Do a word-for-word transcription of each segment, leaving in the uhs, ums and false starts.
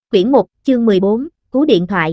Quyển một, chương mười bốn, cú điện thoại.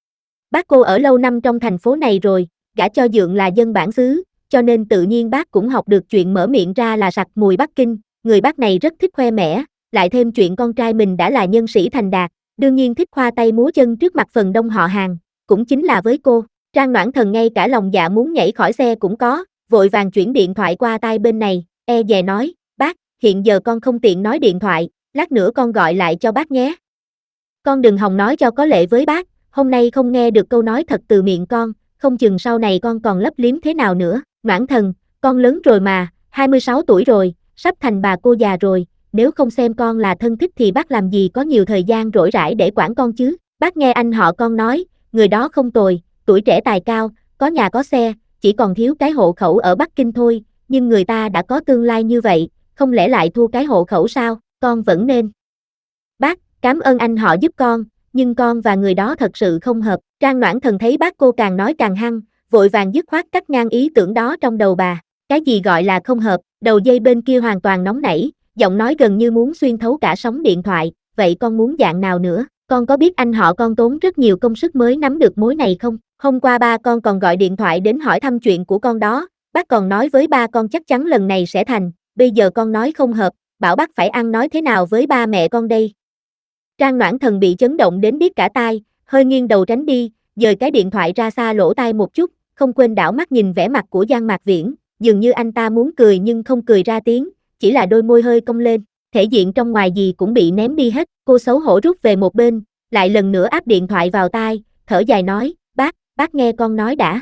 Bác cô ở lâu năm trong thành phố này rồi, gả cho Dượng là dân bản xứ, cho nên tự nhiên bác cũng học được chuyện mở miệng ra là sặc mùi Bắc Kinh, người bác này rất thích khoe mẽ, lại thêm chuyện con trai mình đã là nhân sĩ thành đạt, đương nhiên thích khoa tay múa chân trước mặt phần đông họ hàng, cũng chính là với cô. Trang Noãn Thần ngay cả lòng dạ muốn nhảy khỏi xe cũng có, vội vàng chuyển điện thoại qua tai bên này, e dè nói, bác, hiện giờ con không tiện nói điện thoại, lát nữa con gọi lại cho bác nhé. Con đừng hòng nói cho có lệ với bác, hôm nay không nghe được câu nói thật từ miệng con, không chừng sau này con còn lấp liếm thế nào nữa. Noãn Thần, con lớn rồi mà, hai mươi sáu tuổi rồi, sắp thành bà cô già rồi, nếu không xem con là thân thích thì bác làm gì có nhiều thời gian rỗi rãi để quản con chứ. Bác nghe anh họ con nói, người đó không tồi, tuổi trẻ tài cao, có nhà có xe, chỉ còn thiếu cái hộ khẩu ở Bắc Kinh thôi, nhưng người ta đã có tương lai như vậy, không lẽ lại thua cái hộ khẩu sao, con vẫn nên. Bác, cảm ơn anh họ giúp con, nhưng con và người đó thật sự không hợp. Trang Noãn Thần thấy bác cô càng nói càng hăng, vội vàng dứt khoát cắt ngang ý tưởng đó trong đầu bà. Cái gì gọi là không hợp, đầu dây bên kia hoàn toàn nóng nảy, giọng nói gần như muốn xuyên thấu cả sóng điện thoại, vậy con muốn dạng nào nữa? Con có biết anh họ con tốn rất nhiều công sức mới nắm được mối này không? Hôm qua ba con còn gọi điện thoại đến hỏi thăm chuyện của con đó, bác còn nói với ba con chắc chắn lần này sẽ thành, bây giờ con nói không hợp, bảo bác phải ăn nói thế nào với ba mẹ con đây? Trang Noãn Thần bị chấn động đến điếc cả tai, hơi nghiêng đầu tránh đi, dời cái điện thoại ra xa lỗ tai một chút, không quên đảo mắt nhìn vẻ mặt của Giang Mạc Viễn, dường như anh ta muốn cười nhưng không cười ra tiếng, chỉ là đôi môi hơi cong lên, thể diện trong ngoài gì cũng bị ném đi hết. Cô xấu hổ rút về một bên, lại lần nữa áp điện thoại vào tai, thở dài nói, bác, bác nghe con nói đã.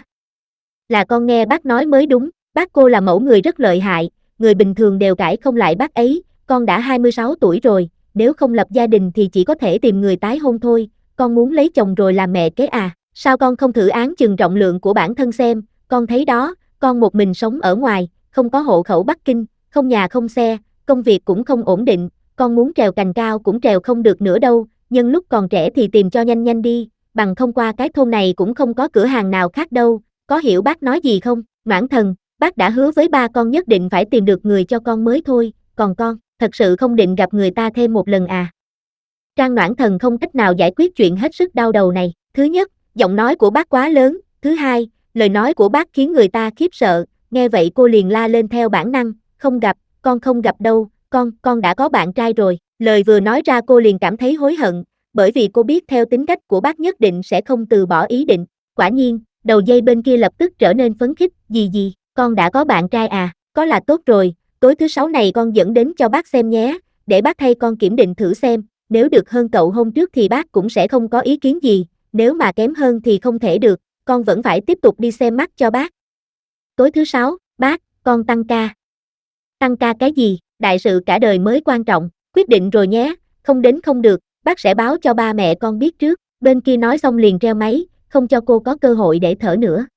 Là con nghe bác nói mới đúng, bác cô là mẫu người rất lợi hại, người bình thường đều cãi không lại bác ấy, con đã hai mươi sáu tuổi rồi, nếu không lập gia đình thì chỉ có thể tìm người tái hôn thôi, con muốn lấy chồng rồi làm mẹ kế à, sao con không thử án chừng trọng lượng của bản thân xem, con thấy đó, con một mình sống ở ngoài, không có hộ khẩu Bắc Kinh, không nhà không xe, công việc cũng không ổn định, con muốn trèo cành cao cũng trèo không được nữa đâu, nhân lúc còn trẻ thì tìm cho nhanh nhanh đi, bằng không qua cái thôn này cũng không có cửa hàng nào khác đâu, có hiểu bác nói gì không? Noãn Thần, bác đã hứa với ba con nhất định phải tìm được người cho con mới thôi, còn con, thật sự không định gặp người ta thêm một lần à? Trang Noãn Thần không cách nào giải quyết chuyện hết sức đau đầu này, thứ nhất, giọng nói của bác quá lớn, thứ hai, lời nói của bác khiến người ta khiếp sợ, nghe vậy cô liền la lên theo bản năng, không gặp, con không gặp đâu, con, con đã có bạn trai rồi, lời vừa nói ra cô liền cảm thấy hối hận, bởi vì cô biết theo tính cách của bác nhất định sẽ không từ bỏ ý định, quả nhiên, đầu dây bên kia lập tức trở nên phấn khích, gì gì, con đã có bạn trai à, có là tốt rồi, tối thứ sáu này con dẫn đến cho bác xem nhé, để bác thay con kiểm định thử xem, nếu được hơn cậu hôm trước thì bác cũng sẽ không có ý kiến gì, nếu mà kém hơn thì không thể được, con vẫn phải tiếp tục đi xem mắt cho bác. Tối thứ sáu, bác, con tăng ca. Tăng ca cái gì, đại sự cả đời mới quan trọng, quyết định rồi nhé, không đến không được, bác sẽ báo cho ba mẹ con biết trước, bên kia nói xong liền treo máy, không cho cô có cơ hội để thở nữa.